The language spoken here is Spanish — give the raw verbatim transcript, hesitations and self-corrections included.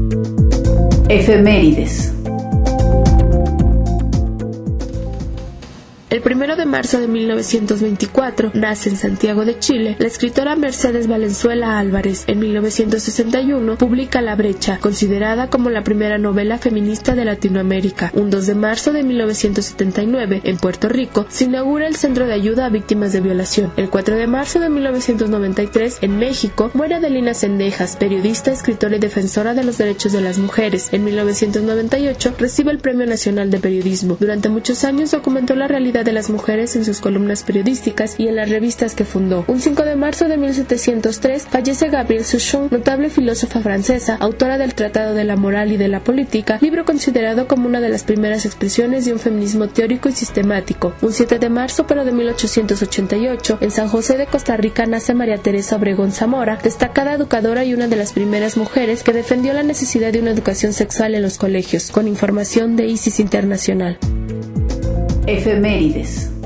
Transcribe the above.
Efemérides. El primero de marzo de mil novecientos veinticuatro nace en Santiago de Chile la escritora Mercedes Valenzuela Álvarez. En mil novecientos sesenta y uno publica La brecha, considerada como la primera novela feminista de Latinoamérica. Un dos de marzo de mil novecientos setenta y nueve, en Puerto Rico, se inaugura el Centro de Ayuda a Víctimas de Violación. El cuatro de marzo de mil novecientos noventa y tres, en México, muere Adelina Cendejas, periodista, escritora y defensora de los derechos de las mujeres. En mil novecientos noventa y ocho, recibe el Premio Nacional de Periodismo. Durante muchos años documentó la realidad de las mujeres en sus columnas periodísticas y en las revistas que fundó. Un cinco de marzo de mil setecientos tres fallece Gabrielle Souchon, notable filósofa francesa, autora del Tratado de la Moral y de la Política, libro considerado como una de las primeras expresiones de un feminismo teórico y sistemático. Un siete de marzo pero de mil ochocientos ochenta y ocho, en San José de Costa Rica nace María Teresa Obregón Zamora, destacada educadora y una de las primeras mujeres que defendió la necesidad de una educación sexual en los colegios, con información de ISIS Internacional. Efemérides.